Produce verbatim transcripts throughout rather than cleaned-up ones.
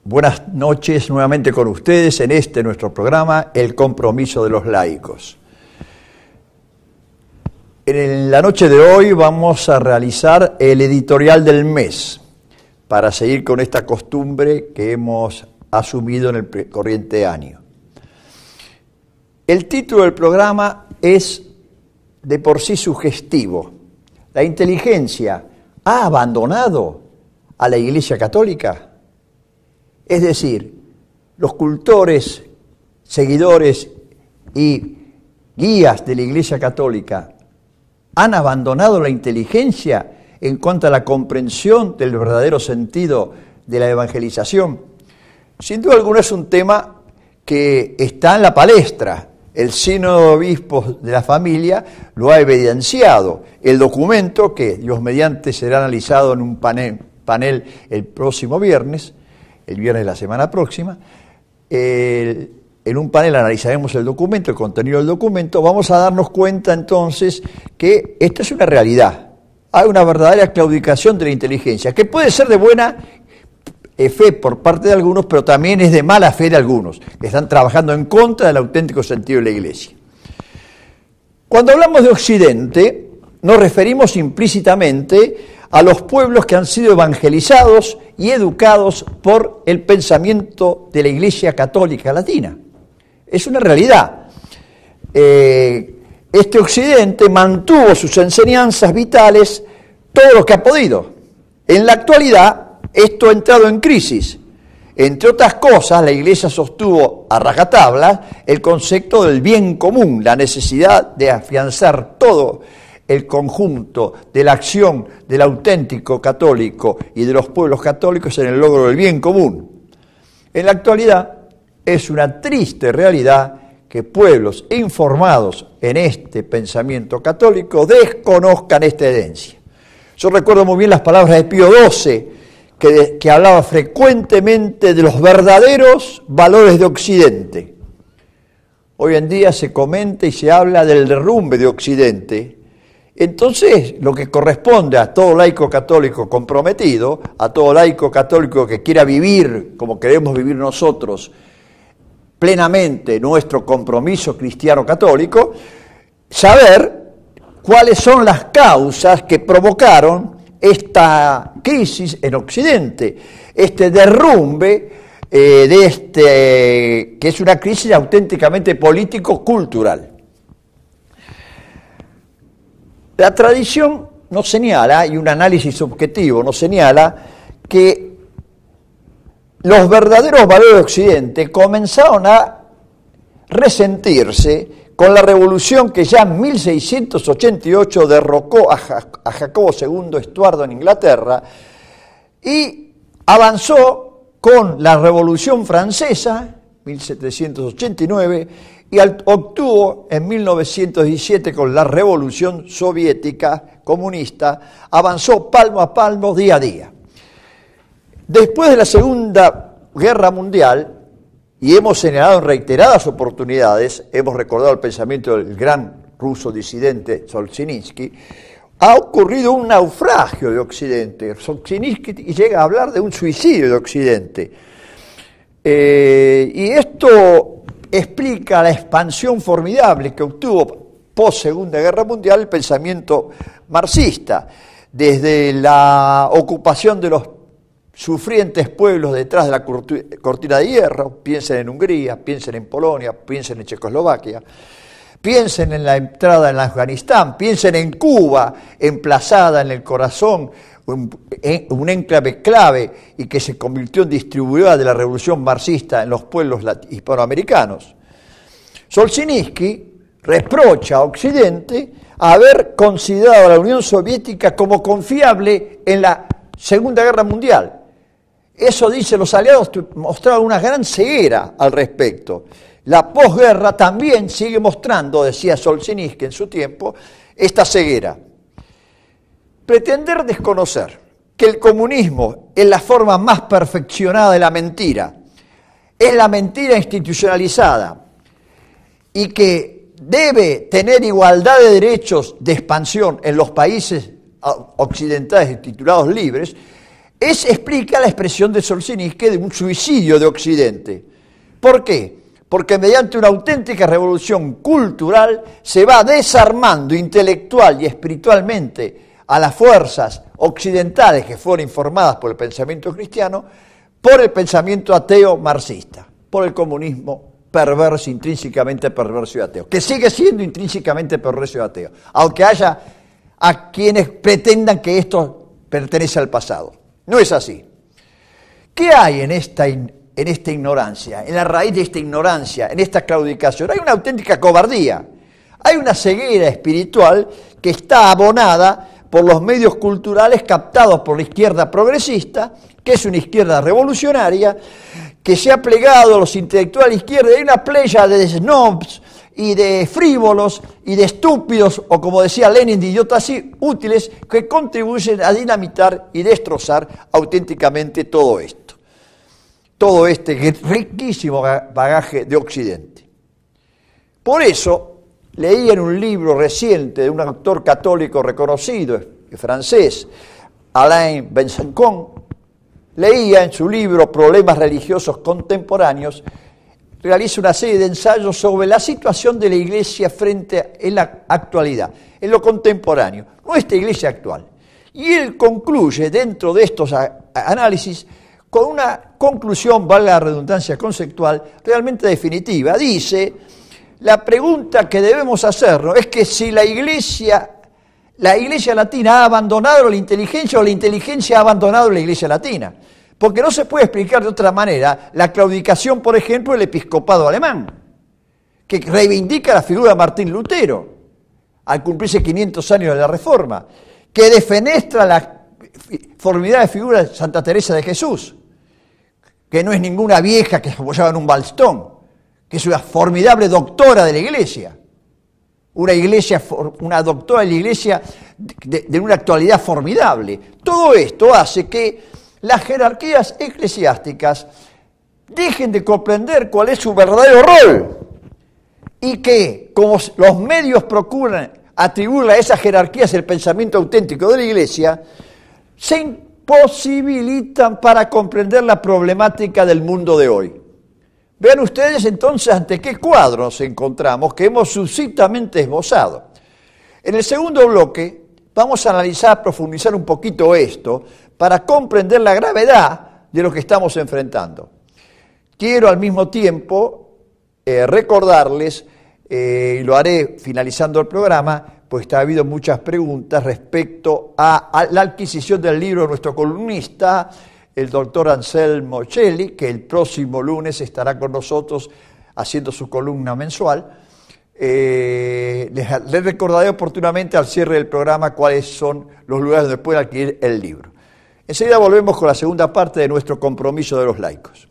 Buenas noches nuevamente con ustedes en este nuestro programa, El Compromiso de los Laicos. En la noche de hoy vamos a realizar el editorial del mes para seguir con esta costumbre que hemos asumido en el corriente año. El título del programa es de por sí sugestivo. ¿La inteligencia ha abandonado a la Iglesia Católica? Es decir, los cultores, seguidores y guías de la Iglesia Católica han abandonado la inteligencia en cuanto a la comprensión del verdadero sentido de la evangelización. Sin duda alguna es un tema que está en la palestra. El Sínodo de Obispos de la Familia lo ha evidenciado. El documento, que Dios mediante será analizado en un panel, panel el próximo viernes, el viernes de la semana próxima, el, en un panel analizaremos el documento, el contenido del documento, vamos a darnos cuenta entonces que esto es una realidad. Hay una verdadera claudicación de la inteligencia, que puede ser de buena fe por parte de algunos, pero también es de mala fe de algunos, que están trabajando en contra del auténtico sentido de la Iglesia. Cuando hablamos de Occidente, nos referimos implícitamente a los pueblos que han sido evangelizados y educados por el pensamiento de la Iglesia Católica Latina. Es una realidad. Eh, este Occidente mantuvo sus enseñanzas vitales todo lo que ha podido. En la actualidad, esto ha entrado en crisis. Entre otras cosas, la Iglesia sostuvo a rajatabla el concepto del bien común, la necesidad de afianzar todo el conjunto de la acción del auténtico católico y de los pueblos católicos en el logro del bien común. En la actualidad, es una triste realidad que pueblos informados en este pensamiento católico desconozcan esta herencia. Yo recuerdo muy bien las palabras de Pío doce, que, de, que hablaba frecuentemente de los verdaderos valores de Occidente. Hoy en día se comenta y se habla del derrumbe de Occidente. Entonces, lo que corresponde a todo laico católico comprometido, a todo laico católico que quiera vivir como queremos vivir nosotros, plenamente nuestro compromiso cristiano católico, saber cuáles son las causas que provocaron esta crisis en Occidente, este derrumbe eh, de este, que es una crisis auténticamente político-cultural. La tradición nos señala, y un análisis objetivo nos señala, que los verdaderos valores de Occidente comenzaron a resentirse con la revolución que ya en mil seiscientos ochenta y ocho derrocó a, ja- a Jacobo segundo Estuardo en Inglaterra y avanzó con la Revolución Francesa, mil setecientos ochenta y nueve, y obtuvo en mil novecientos diecisiete con la Revolución Soviética comunista, avanzó palmo a palmo, día a día. Después de la Segunda Guerra Mundial, y hemos señalado en reiteradas oportunidades, hemos recordado el pensamiento del gran ruso disidente Solzhenitsyn, ha ocurrido un naufragio de Occidente. Solzhenitsyn llega a hablar de un suicidio de Occidente. Eh, y esto explica la expansión formidable que obtuvo post Segunda Guerra Mundial el pensamiento marxista, desde la ocupación de los sufrientes pueblos detrás de la cortina de hierro, piensen en Hungría, piensen en Polonia, piensen en Checoslovaquia, piensen en la entrada en Afganistán, piensen en Cuba, emplazada en el corazón, un, un enclave clave y que se convirtió en distribuidora de la revolución marxista en los pueblos hispanoamericanos. Solzhenitsyn reprocha a Occidente haber considerado a la Unión Soviética como confiable en la Segunda Guerra Mundial. Eso, dice, los aliados mostraron una gran ceguera al respecto. La posguerra también sigue mostrando, decía Solzhenitsyn en su tiempo, esta ceguera. Pretender desconocer que el comunismo es la forma más perfeccionada de la mentira, es la mentira institucionalizada y que debe tener igualdad de derechos de expansión en los países occidentales titulados libres, Es, explica la expresión de Solzhenitsyn de un suicidio de Occidente. ¿Por qué? Porque mediante una auténtica revolución cultural se va desarmando intelectual y espiritualmente a las fuerzas occidentales que fueron informadas por el pensamiento cristiano, por el pensamiento ateo marxista, por el comunismo perverso, intrínsecamente perverso y ateo, que sigue siendo intrínsecamente perverso y ateo, aunque haya a quienes pretendan que esto pertenece al pasado. No es así. ¿Qué hay en esta, in, en esta ignorancia, en la raíz de esta ignorancia, en esta claudicación? Hay una auténtica cobardía, hay una ceguera espiritual que está abonada por los medios culturales captados por la izquierda progresista, que es una izquierda revolucionaria, que se ha plegado a los intelectuales izquierdos. Hay una playa de snobs y de frívolos y de estúpidos, o como decía Lenin, de idiotas útiles, que contribuyen a dinamitar y destrozar auténticamente todo esto. Todo este riquísimo bagaje de Occidente. Por eso, leí en un libro reciente de un autor católico reconocido, francés, Alain Bensencon, leía en su libro Problemas religiosos contemporáneos, realiza una serie de ensayos sobre la situación de la Iglesia frente a en la actualidad, en lo contemporáneo, nuestra Iglesia actual. Y él concluye dentro de estos a, a análisis con una conclusión, valga la redundancia conceptual, realmente definitiva. Dice: la pregunta que debemos hacernos es que si la Iglesia, la Iglesia Latina ha abandonado la inteligencia o la inteligencia ha abandonado la Iglesia Latina. Porque no se puede explicar de otra manera la claudicación, por ejemplo, del episcopado alemán, que reivindica la figura de Martín Lutero, al cumplirse quinientos años de la Reforma, que defenestra la formidable figura de Santa Teresa de Jesús, que no es ninguna vieja que se apoyaba en un bastón, que es una formidable doctora de la Iglesia, una iglesia, una doctora de la Iglesia de, de una actualidad formidable. Todo esto hace que las jerarquías eclesiásticas dejen de comprender cuál es su verdadero rol y que, como los medios procuran atribuirle a esas jerarquías el pensamiento auténtico de la Iglesia, se imposibilitan para comprender la problemática del mundo de hoy. Vean ustedes entonces ante qué cuadro nos encontramos que hemos sucintamente esbozado. En el segundo bloque vamos a analizar, profundizar un poquito esto para comprender la gravedad de lo que estamos enfrentando. Quiero al mismo tiempo eh, recordarles, eh, y lo haré finalizando el programa, pues ha habido muchas preguntas respecto a, a la adquisición del libro de nuestro columnista, el doctor Anselmo Celli, que el próximo lunes estará con nosotros haciendo su columna mensual. Eh, les, les recordaré oportunamente al cierre del programa cuáles son los lugares donde pueden adquirir el libro. Enseguida volvemos con la segunda parte de nuestro compromiso de los laicos.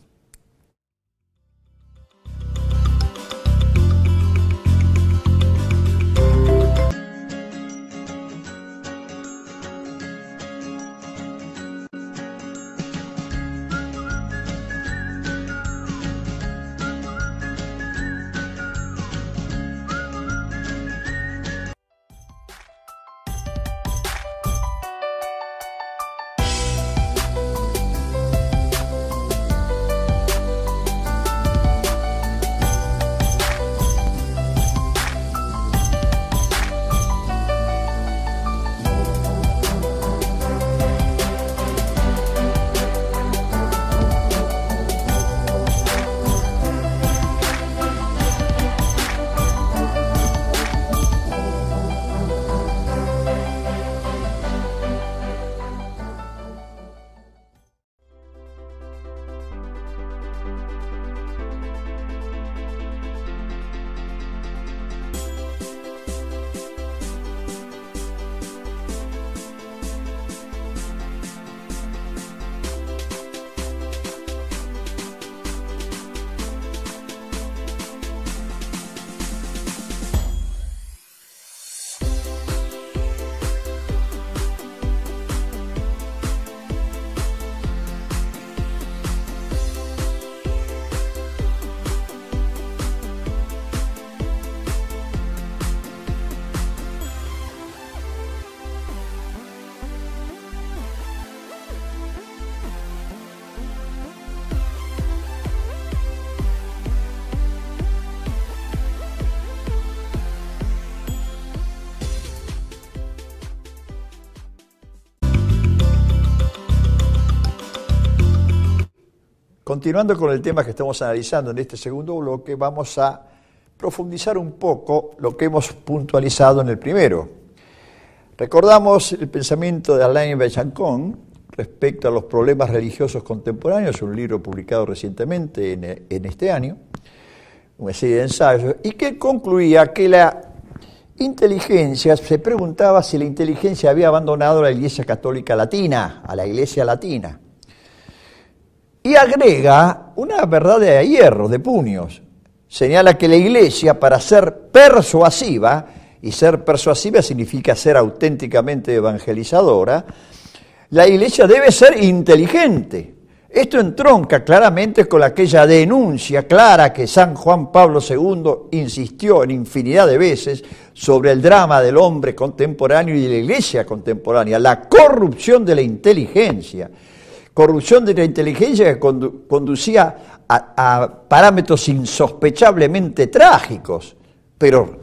continuando con el tema que estamos analizando en este segundo bloque, vamos a profundizar un poco lo que hemos puntualizado en el primero. Recordamos el pensamiento de Alain Bechancon respecto a los problemas religiosos contemporáneos, un libro publicado recientemente en, en este año, una serie de ensayos, y que concluía que la inteligencia, se preguntaba si la inteligencia había abandonado a la Iglesia Católica Latina, a la Iglesia Latina. Y agrega una verdad de hierro, de puños. Señala que la Iglesia, para ser persuasiva, y ser persuasiva significa ser auténticamente evangelizadora, la Iglesia debe ser inteligente. Esto entronca claramente con aquella denuncia clara que San Juan Pablo segundo insistió en infinidad de veces sobre el drama del hombre contemporáneo y de la Iglesia contemporánea, la corrupción de la inteligencia. Corrupción de la inteligencia que condu- conducía a, a parámetros insospechablemente trágicos, pero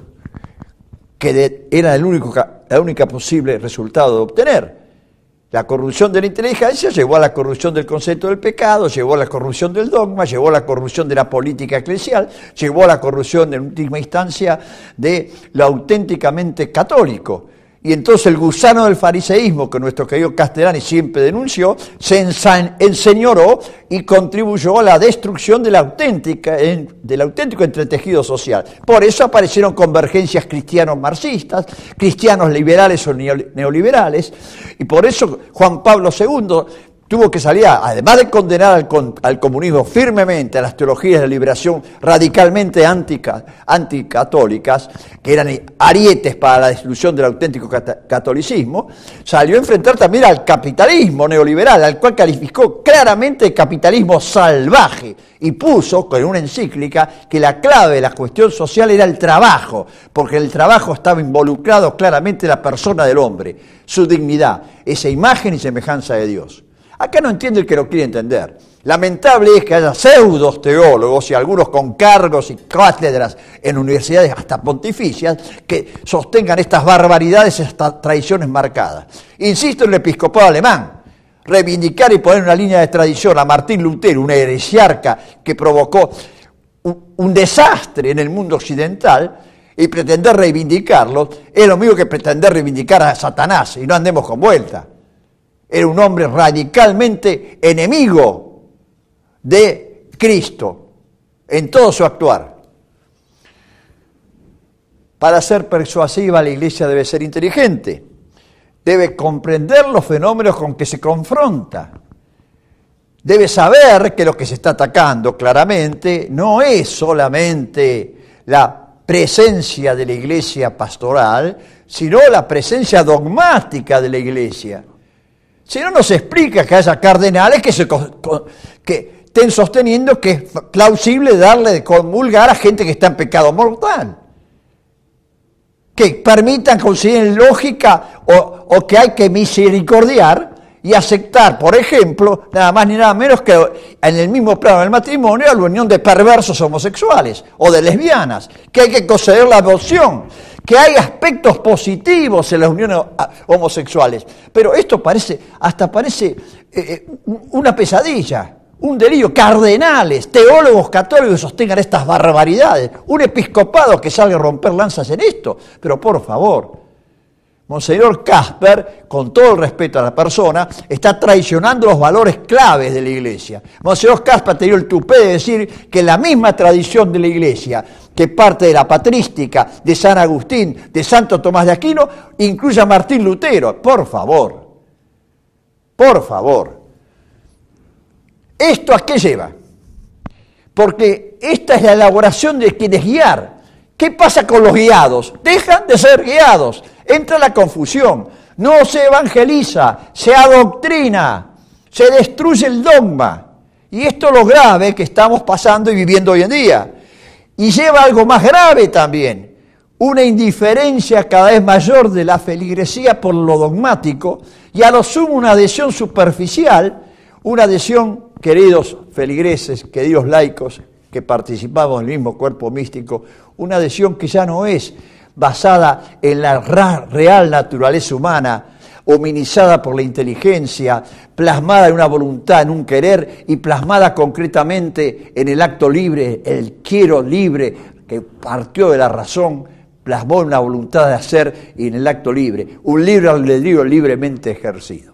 que de, era el único, la única posible resultado de obtener. La corrupción de la inteligencia llevó a la corrupción del concepto del pecado, llevó a la corrupción del dogma, llevó a la corrupción de la política eclesial, llevó a la corrupción en última instancia de lo auténticamente católico. Y entonces el gusano del fariseísmo, que nuestro querido Castellani siempre denunció, se enseñoró y contribuyó a la destrucción de la auténtica, del auténtico entretejido social. Por eso aparecieron convergencias cristianos marxistas, cristianos liberales o neoliberales, y por eso Juan Pablo segundo tuvo que salir, además de condenar al, al comunismo firmemente, a las teologías de liberación radicalmente antica, anticatólicas, que eran arietes para la destrucción del auténtico cat- catolicismo, salió a enfrentar también al capitalismo neoliberal, al cual calificó claramente de capitalismo salvaje, y puso con una encíclica que la clave de la cuestión social era el trabajo, porque el trabajo estaba involucrado claramente en la persona del hombre, su dignidad, esa imagen y semejanza de Dios. Acá no entiende el que lo quiere entender. Lamentable es que haya pseudos teólogos y algunos con cargos y cátedras en universidades hasta pontificias que sostengan estas barbaridades, estas traiciones marcadas. Insisto en el episcopado alemán. Reivindicar y poner una línea de tradición a Martín Lutero, un heresiarca que provocó un, un desastre en el mundo occidental, y pretender reivindicarlo es lo mismo que pretender reivindicar a Satanás, y no andemos con vuelta. Era un hombre radicalmente enemigo de Cristo en todo su actuar. Para ser persuasiva, la Iglesia debe ser inteligente, debe comprender los fenómenos con que se confronta, debe saber que lo que se está atacando claramente no es solamente la presencia de la Iglesia pastoral, sino la presencia dogmática de la Iglesia. Si no, nos explica que haya cardenales que, se, que estén sosteniendo que es plausible darle de comulgar a gente que está en pecado mortal. Que permitan, consideren lógica o, o que hay que misericordiar y aceptar, por ejemplo, nada más ni nada menos que en el mismo plano del matrimonio, la unión de perversos homosexuales o de lesbianas, que hay que conceder la adopción, que hay aspectos positivos en las uniones homosexuales. Pero esto parece, hasta parece eh, una pesadilla, un delirio. Cardenales, teólogos católicos que sostengan estas barbaridades, un episcopado que salga a romper lanzas en esto. Pero por favor, Monseñor Casper, con todo el respeto a la persona, está traicionando los valores claves de la Iglesia. Monseñor Casper ha tenido el tupé de decir que la misma tradición de la Iglesia, que parte de la patrística de San Agustín, de Santo Tomás de Aquino, incluye a Martín Lutero. Por favor, por favor. ¿Esto a qué lleva? Porque esta es la elaboración de quienes guiar. ¿Qué pasa con los guiados? Dejan de ser guiados. Entra la confusión, no se evangeliza, se adoctrina, se destruye el dogma. Y esto es lo grave que estamos pasando y viviendo hoy en día. Y lleva algo más grave también, una indiferencia cada vez mayor de la feligresía por lo dogmático y a lo sumo una adhesión superficial, una adhesión, queridos feligreses, queridos laicos, que participamos del mismo cuerpo místico, una adhesión que ya no es basada en la real naturaleza humana hominizada por la inteligencia, plasmada en una voluntad, en un querer y plasmada concretamente en el acto libre, el quiero libre que partió de la razón, plasmó en una voluntad de hacer y en el acto libre, un libre albedrío libremente ejercido.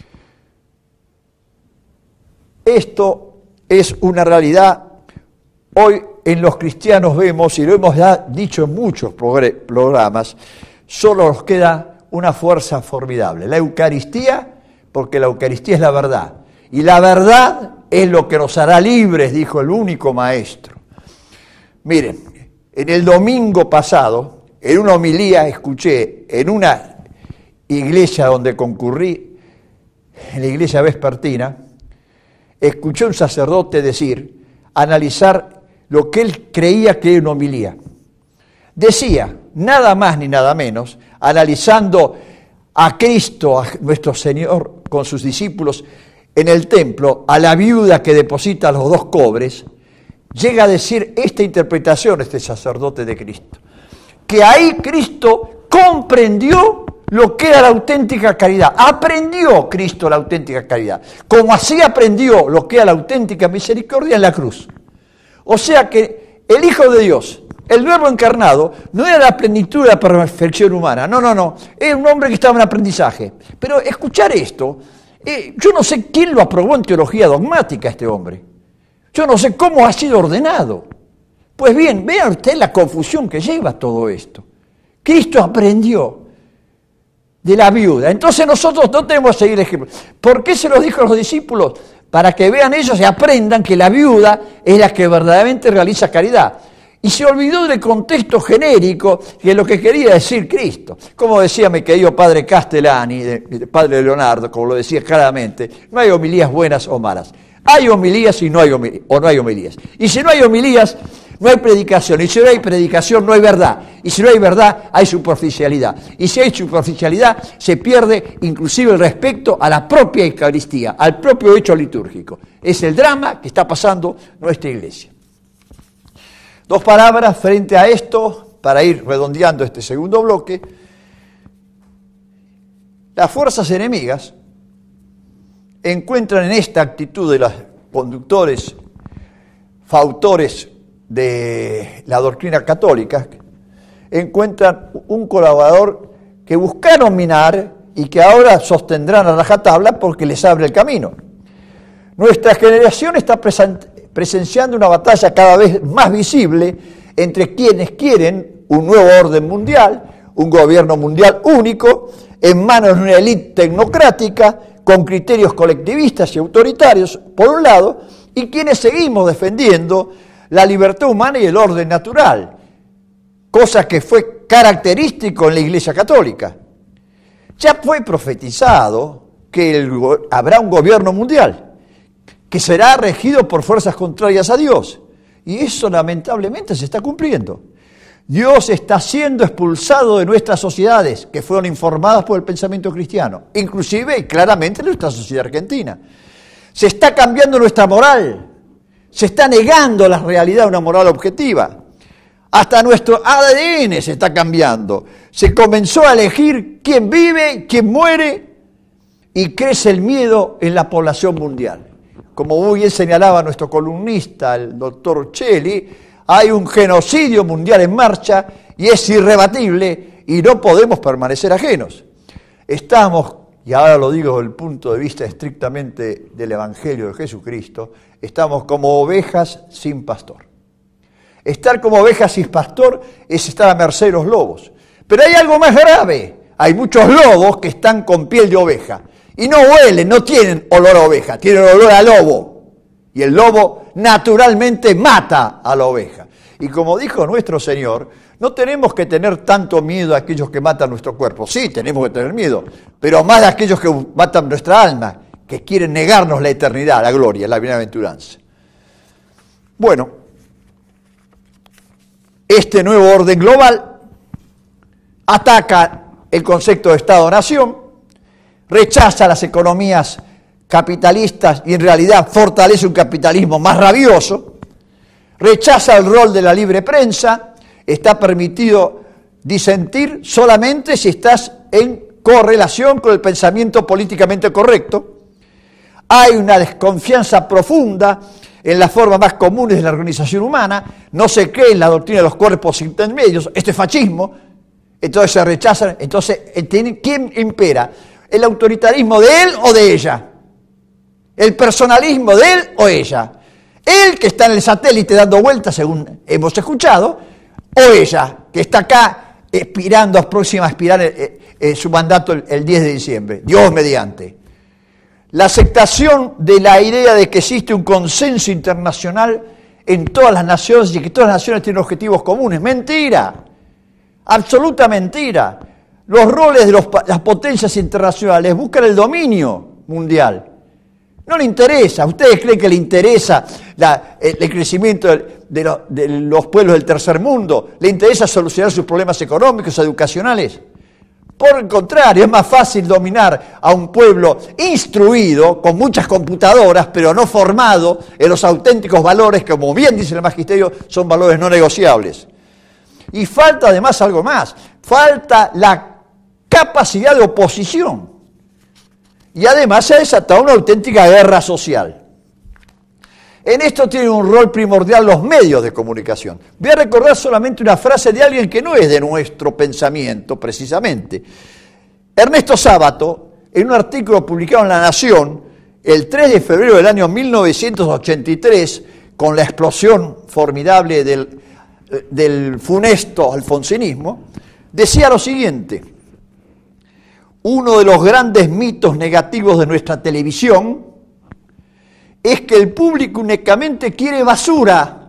Esto es una realidad. Hoy en los cristianos vemos, y lo hemos ya dicho en muchos programas, solo nos queda una fuerza formidable, la Eucaristía, porque la Eucaristía es la verdad. Y la verdad es lo que nos hará libres, dijo el único maestro. Miren, en el domingo pasado, en una homilía escuché en una iglesia donde concurrí, en la iglesia vespertina, escuché a un sacerdote decir, analizar lo que él creía que era una homilía. Decía, nada más ni nada menos, analizando a Cristo, a nuestro Señor, con sus discípulos en el templo, a la viuda que deposita los dos cobres, llega a decir esta interpretación, este sacerdote de Cristo, que ahí Cristo comprendió lo que era la auténtica caridad, aprendió Cristo la auténtica caridad, como así aprendió lo que era la auténtica misericordia en la cruz. O sea que el Hijo de Dios, el Verbo encarnado, no era la plenitud de la perfección humana, no, no, no, era un hombre que estaba en aprendizaje. Pero escuchar esto, eh, yo no sé quién lo aprobó en teología dogmática este hombre, yo no sé cómo ha sido ordenado. Pues bien, vean ustedes la confusión que lleva todo esto. Cristo aprendió de la viuda, entonces nosotros no tenemos que seguir el ejemplo. ¿Por qué se los dijo a los discípulos? Para que vean ellos y aprendan que la viuda es la que verdaderamente realiza caridad. Y se olvidó del contexto genérico de lo que quería decir Cristo. Como decía mi querido padre Castellani, de, de padre Leonardo, como lo decía claramente, no hay homilías buenas o malas. Hay homilías y no hay homilías, o no hay homilías. Y si no hay homilías, no hay predicación. Y si no hay predicación, no hay verdad. Y si no hay verdad, hay superficialidad. Y si hay superficialidad, se pierde inclusive el respeto a la propia Eucaristía, al propio hecho litúrgico. Es el drama que está pasando nuestra iglesia. Dos palabras frente a esto, para ir redondeando este segundo bloque. Las fuerzas enemigas encuentran en esta actitud de los conductores, fautores de la doctrina católica, encuentran un colaborador que buscaron minar y que ahora sostendrán a rajatabla porque les abre el camino. Nuestra generación está presenciando una batalla cada vez más visible entre quienes quieren un nuevo orden mundial, un gobierno mundial único, en manos de una élite tecnocrática, con criterios colectivistas y autoritarios, por un lado, y quienes seguimos defendiendo la libertad humana y el orden natural, cosa que fue característico en la Iglesia Católica. Ya fue profetizado que el, habrá un gobierno mundial, que será regido por fuerzas contrarias a Dios, y eso lamentablemente se está cumpliendo. Dios está siendo expulsado de nuestras sociedades, que fueron informadas por el pensamiento cristiano, inclusive y claramente en nuestra sociedad argentina. Se está cambiando nuestra moral, se está negando la realidad de una moral objetiva. Hasta nuestro A D N se está cambiando. Se comenzó a elegir quién vive, quién muere, y crece el miedo en la población mundial. Como muy bien señalaba nuestro columnista, el doctor Cheli, hay un genocidio mundial en marcha y es irrebatible y no podemos permanecer ajenos. Estamos, y ahora lo digo desde el punto de vista estrictamente del Evangelio de Jesucristo, estamos como ovejas sin pastor. Estar como ovejas sin pastor es estar a merced de los lobos. Pero hay algo más grave. Hay muchos lobos que están con piel de oveja y no huelen, no tienen olor a oveja, tienen olor a lobo. Y el lobo naturalmente mata a la oveja. Y como dijo nuestro Señor, no tenemos que tener tanto miedo a aquellos que matan nuestro cuerpo. Sí, tenemos que tener miedo, pero más de aquellos que matan nuestra alma, que quieren negarnos la eternidad, la gloria, la bienaventuranza. Bueno, este nuevo orden global ataca el concepto de Estado-Nación, rechaza las economías capitalistas y en realidad fortalece un capitalismo más rabioso, rechaza el rol de la libre prensa, está permitido disentir solamente si estás en correlación con el pensamiento políticamente correcto. Hay una desconfianza profunda en las formas más comunes de la organización humana. No se cree en la doctrina de los cuerpos intermedios. Esto es fascismo. Entonces se rechazan. Entonces, ¿quién impera? ¿El autoritarismo de él o de ella? ¿El personalismo de él o ella? Él, que está en el satélite dando vueltas, según hemos escuchado, o ella, que está acá expirando, próxima a expirar en, en su mandato el, el diez de diciembre. Dios mediante. La aceptación de la idea de que existe un consenso internacional en todas las naciones y que todas las naciones tienen objetivos comunes. Mentira. Absoluta mentira. Los roles de los, las potencias internacionales buscan el dominio mundial. No le interesa. ¿Ustedes creen que le interesa la, el, el crecimiento de, de, lo, de los pueblos del tercer mundo? ¿Le interesa solucionar sus problemas económicos, educacionales? Por el contrario, es más fácil dominar a un pueblo instruido, con muchas computadoras, pero no formado en los auténticos valores, que, como bien dice el magisterio, son valores no negociables. Y falta además algo más, falta la capacidad de oposición. Y además se ha desatado una auténtica guerra social. En esto tienen un rol primordial los medios de comunicación. Voy a recordar solamente una frase de alguien que no es de nuestro pensamiento, precisamente. Ernesto Sábato, en un artículo publicado en La Nación, el tres de febrero del año mil novecientos ochenta y tres, con la explosión formidable del, del funesto alfonsinismo, decía lo siguiente: uno de los grandes mitos negativos de nuestra televisión es que el público únicamente quiere basura,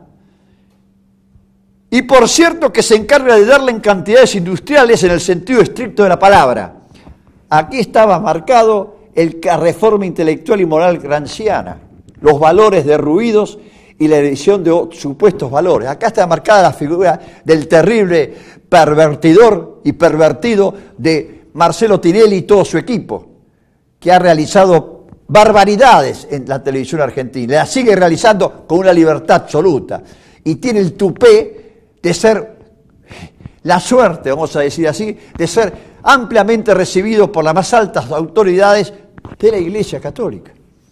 y por cierto que se encarga de darle en cantidades industriales en el sentido estricto de la palabra. Aquí estaba marcado el, la reforma intelectual y moral gramsciana, los valores derruidos y la edición de supuestos valores. Acá está marcada la figura del terrible pervertidor y pervertido de Marcelo Tinelli y todo su equipo, que ha realizado barbaridades en la televisión argentina, la sigue realizando con una libertad absoluta, y tiene el tupé de ser, la suerte, vamos a decir así, de ser ampliamente recibido por las más altas autoridades de la Iglesia Católica.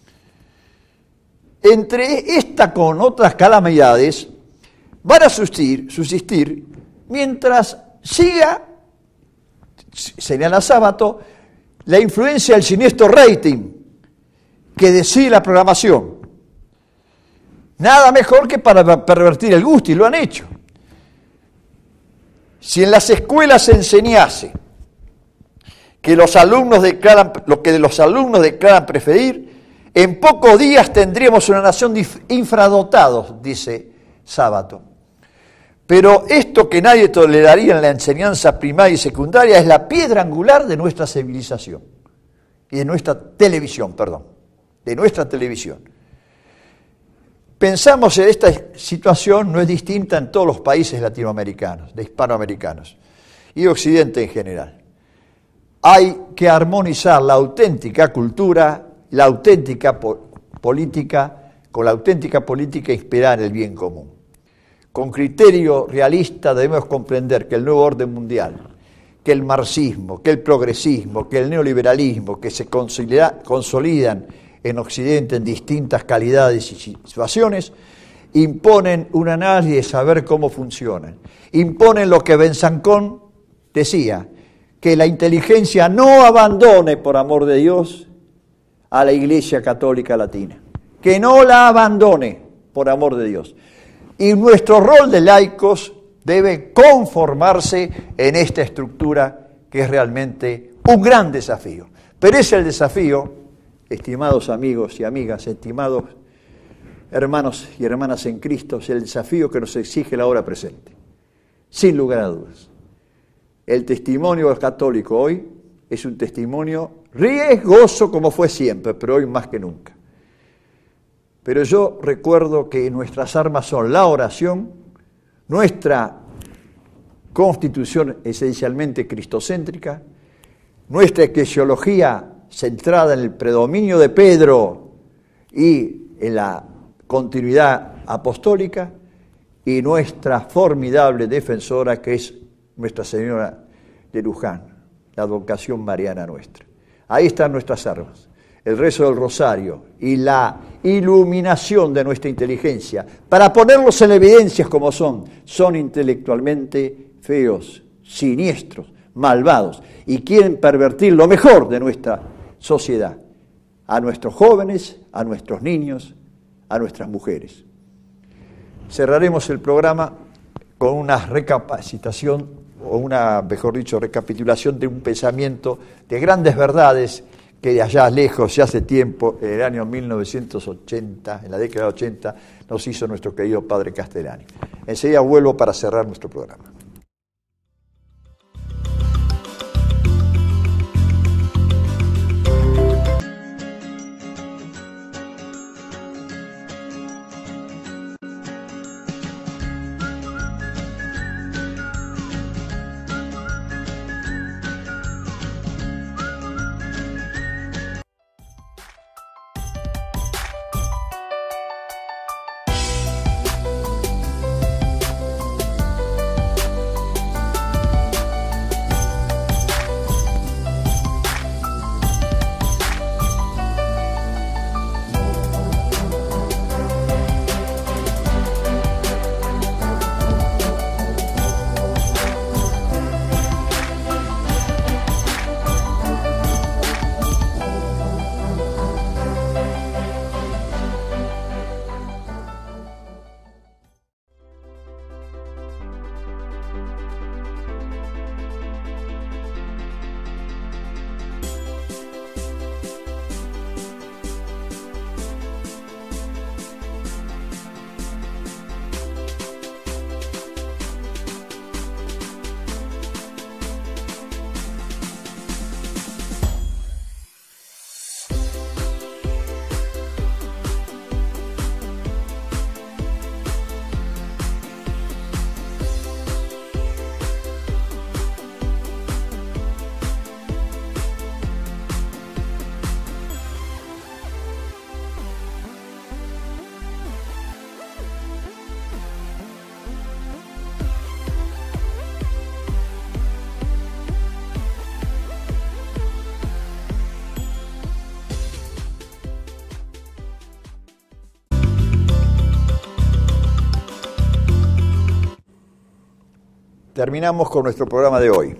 Entre esta con otras calamidades van a subsistir, subsistir mientras siga, señala Sábato, la influencia del siniestro rating que decide la programación. Nada mejor que para pervertir el gusto, y lo han hecho. Si en las escuelas se enseñase que los alumnos declaran, lo que los alumnos declaran preferir, en pocos días tendríamos una nación infradotados, dice Sábato. Pero esto que nadie toleraría en la enseñanza primaria y secundaria es la piedra angular de nuestra civilización y de nuestra televisión, perdón. de nuestra televisión. Pensamos en esta situación, no es distinta en todos los países latinoamericanos, de hispanoamericanos, y Occidente en general. Hay que armonizar la auténtica cultura, la auténtica po- política, con la auténtica política inspirada en el bien común. Con criterio realista debemos comprender que el nuevo orden mundial, que el marxismo, que el progresismo, que el neoliberalismo, que se consolida, consolidan en Occidente en distintas calidades y situaciones, imponen un análisis de saber cómo funcionan. Imponen lo que Besançon decía, que la inteligencia no abandone, por amor de Dios, a la Iglesia Católica Latina. Que no la abandone, por amor de Dios. Y nuestro rol de laicos debe conformarse en esta estructura que es realmente un gran desafío. Pero es el desafío, estimados amigos y amigas, estimados hermanos y hermanas en Cristo, es el desafío que nos exige la hora presente. Sin lugar a dudas. El testimonio católico hoy es un testimonio riesgoso como fue siempre, pero hoy más que nunca. Pero yo recuerdo que nuestras armas son la oración, nuestra constitución esencialmente cristocéntrica, nuestra eclesiología centrada en el predominio de Pedro y en la continuidad apostólica, y nuestra formidable defensora que es Nuestra Señora de Luján. la advocación mariana nuestra. Ahí están nuestras armas, el rezo del rosario y la iluminación de nuestra inteligencia, para ponerlos en evidencias como son. Son intelectualmente feos, siniestros, malvados, y quieren pervertir lo mejor de nuestra sociedad, a nuestros jóvenes, a nuestros niños, a nuestras mujeres. Cerraremos el programa con una recapacitación, o una, mejor dicho, recapitulación de un pensamiento de grandes verdades que de allá lejos, ya hace tiempo, en el año mil novecientos ochenta, en la década de ochenta, nos hizo nuestro querido padre Castellani. Enseguida vuelvo para cerrar nuestro programa. Terminamos con nuestro programa de hoy.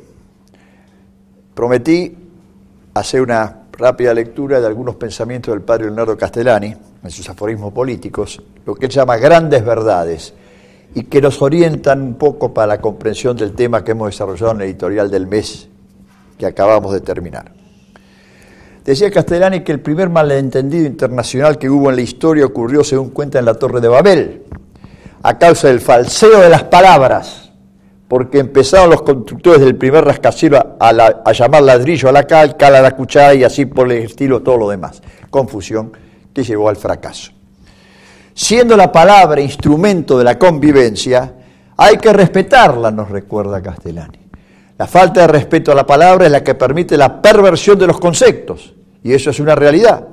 Prometí hacer una rápida lectura de algunos pensamientos del padre Leonardo Castellani, en sus aforismos políticos, lo que él llama grandes verdades, y que nos orientan un poco para la comprensión del tema que hemos desarrollado en el editorial del mes que acabamos de terminar. Decía Castellani que el primer malentendido internacional que hubo en la historia ocurrió, según cuenta, en la Torre de Babel, a causa del falseo de las palabras, porque empezaron los constructores del primer rascacielos a, a, la, a llamar ladrillo a la cal, cal a la cuchara y así por el estilo todo lo demás. Confusión que llevó al fracaso. Siendo la palabra instrumento de la convivencia, hay que respetarla, nos recuerda Castellani. La falta de respeto a la palabra es la que permite la perversión de los conceptos, y eso es una realidad.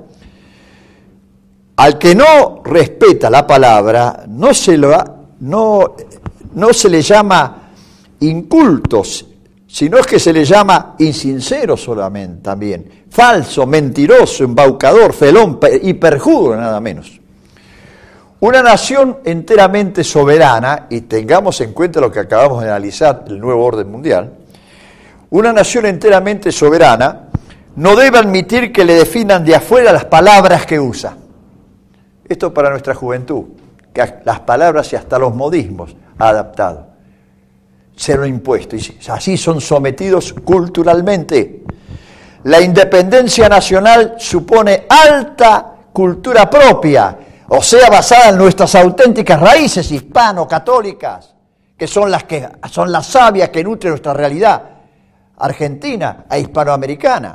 Al que no respeta la palabra, no se, lo, no, no se le llama incultos, sino es que se le llama insincero solamente también, falso, mentiroso, embaucador, felón y perjudo, nada menos. Una nación enteramente soberana, y tengamos en cuenta lo que acabamos de analizar, el nuevo orden mundial, una nación enteramente soberana no debe admitir que le definan de afuera las palabras que usa. Esto para nuestra juventud, que las palabras y hasta los modismos ha adaptado. Se lo ha impuesto, y así son sometidos culturalmente. La independencia nacional supone alta cultura propia, o sea, basada en nuestras auténticas raíces hispano-católicas, que son las que son las sabias que nutren nuestra realidad argentina e hispanoamericana.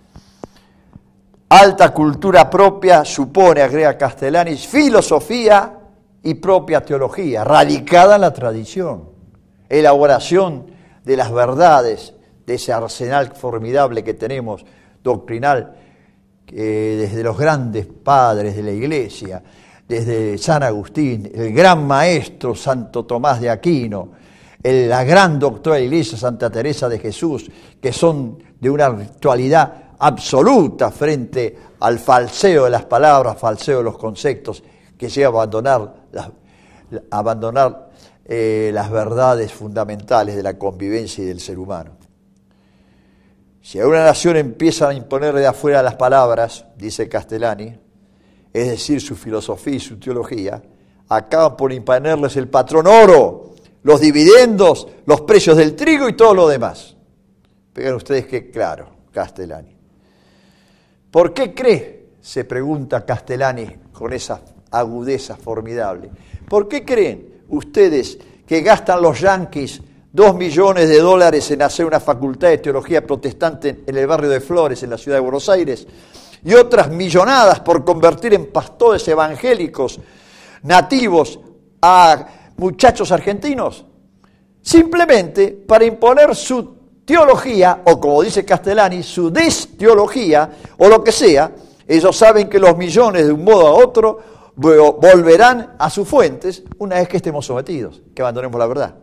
Alta cultura propia supone, agrega Castellani, filosofía y propia teología, radicada en la tradición. Elaboración de las verdades, de ese arsenal formidable que tenemos, doctrinal, que desde los grandes padres de la Iglesia, desde San Agustín, el gran maestro Santo Tomás de Aquino, el, la gran doctora de la Iglesia, Santa Teresa de Jesús, que son de una actualidad absoluta frente al falseo de las palabras, falseo de los conceptos, que llega a abandonar, las, a abandonar eh, las verdades fundamentales de la convivencia y del ser humano. Si a una nación empieza a imponerle de afuera las palabras, dice Castellani, es decir, su filosofía y su teología, acaban por imponerles el patrón oro, los dividendos, los precios del trigo y todo lo demás. Vean ustedes qué claro, Castellani. ¿Por qué cree? Se pregunta Castellani con esa agudeza formidable. ¿Por qué creen ustedes que gastan los yanquis dos millones de dólares en hacer una facultad de teología protestante en el barrio de Flores, en la ciudad de Buenos Aires, y otras millonadas por convertir en pastores evangélicos nativos a muchachos argentinos? Simplemente para imponer su teología, o como dice Castellani, su desteología, o lo que sea. Ellos saben que los millones de un modo a otro volverán a sus fuentes una vez que estemos sometidos, que abandonemos la verdad.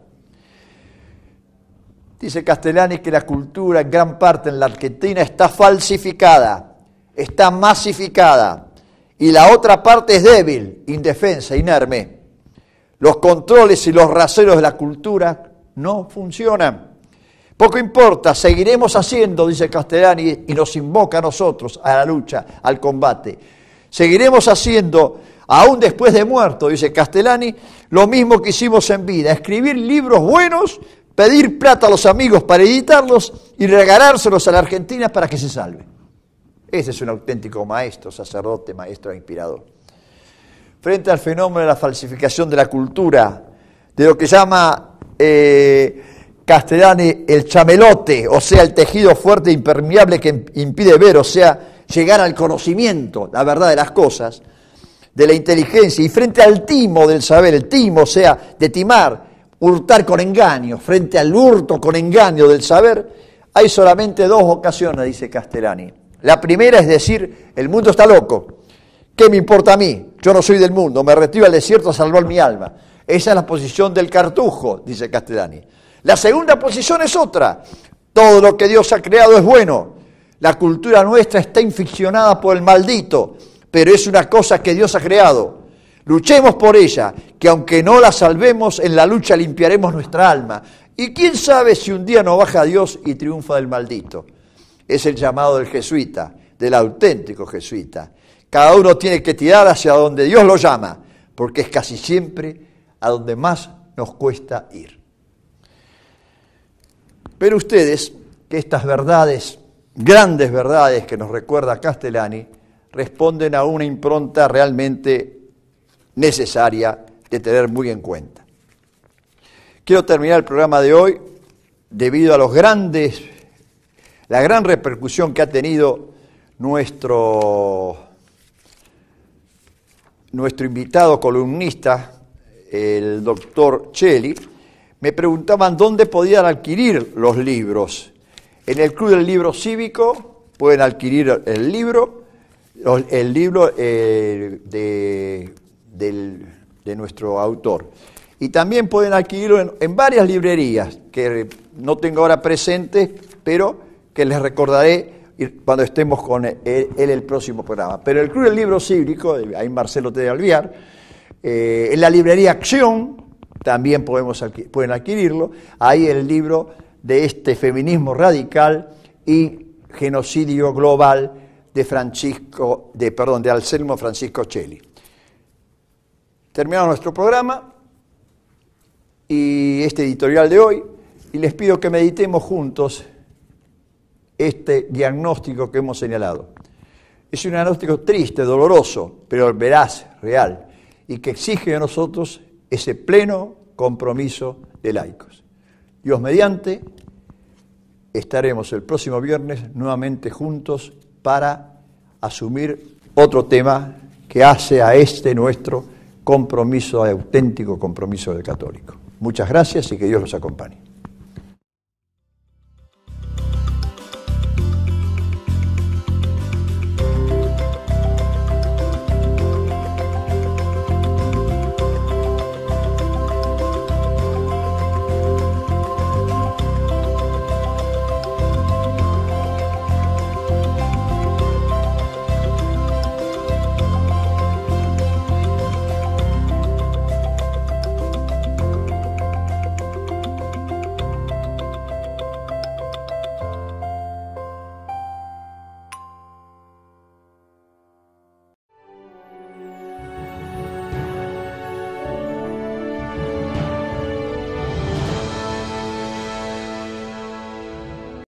Dice Castellani que la cultura en gran parte en la Argentina está falsificada, está masificada, y la otra parte es débil, indefensa, inerme. Los controles y los raseros de la cultura no funcionan. Poco importa, seguiremos haciendo, dice Castellani, y nos invoca a nosotros a la lucha, al combate. Seguiremos haciendo, aún después de muerto, dice Castellani, lo mismo que hicimos en vida, escribir libros buenos, pedir plata a los amigos para editarlos y regalárselos a la Argentina para que se salve. Ese es un auténtico maestro, sacerdote, maestro inspirador. Frente al fenómeno de la falsificación de la cultura, de lo que llama eh, Castellani el chamelote, o sea, el tejido fuerte e impermeable que impide ver, o sea, llegar al conocimiento, la verdad de las cosas, de la inteligencia, y frente al timo del saber, el timo, o sea, de timar, hurtar con engaño, frente al hurto con engaño del saber, hay solamente dos ocasiones, dice Castellani. La primera es decir, el mundo está loco, ¿qué me importa a mí? Yo no soy del mundo, me retiro al desierto a salvar mi alma. Esa es la posición del cartujo, dice Castellani. La segunda posición es otra, todo lo que Dios ha creado es bueno, la cultura nuestra está inficcionada por el maldito, pero es una cosa que Dios ha creado. Luchemos por ella, que aunque no la salvemos, en la lucha limpiaremos nuestra alma. Y quién sabe si un día no baja Dios y triunfa del maldito. Es el llamado del jesuita, del auténtico jesuita. Cada uno tiene que tirar hacia donde Dios lo llama, porque es casi siempre a donde más nos cuesta ir. Pero ustedes, que estas verdades, grandes verdades que nos recuerda Castellani, responden a una impronta realmente necesaria de tener muy en cuenta. Quiero terminar el programa de hoy debido a los grandes, la gran repercusión que ha tenido nuestro, nuestro invitado columnista, el doctor Cheli. Me preguntaban dónde podían adquirir los libros. En el Club del Libro Cívico pueden adquirir el libro, el libro eh, de... Del, de nuestro autor. Y también pueden adquirirlo en, en varias librerías, que no tengo ahora presentes, pero que les recordaré cuando estemos con él, él el próximo programa. Pero el Club del Libro Cívico, ahí Marcelo T. de Alviar, eh, en la librería Acción, también podemos, pueden adquirirlo, ahí el libro de este feminismo radical y genocidio global de Francisco, de, perdón, de Anselmo Francisco Cheli. Terminamos nuestro programa y este editorial de hoy, y les pido que meditemos juntos este diagnóstico que hemos señalado. Es un diagnóstico triste, doloroso, pero veraz, real, y que exige de nosotros ese pleno compromiso de laicos. Dios mediante, estaremos el próximo viernes nuevamente juntos para asumir otro tema que hace a este nuestro compromiso, auténtico compromiso del católico. Muchas gracias y que Dios los acompañe.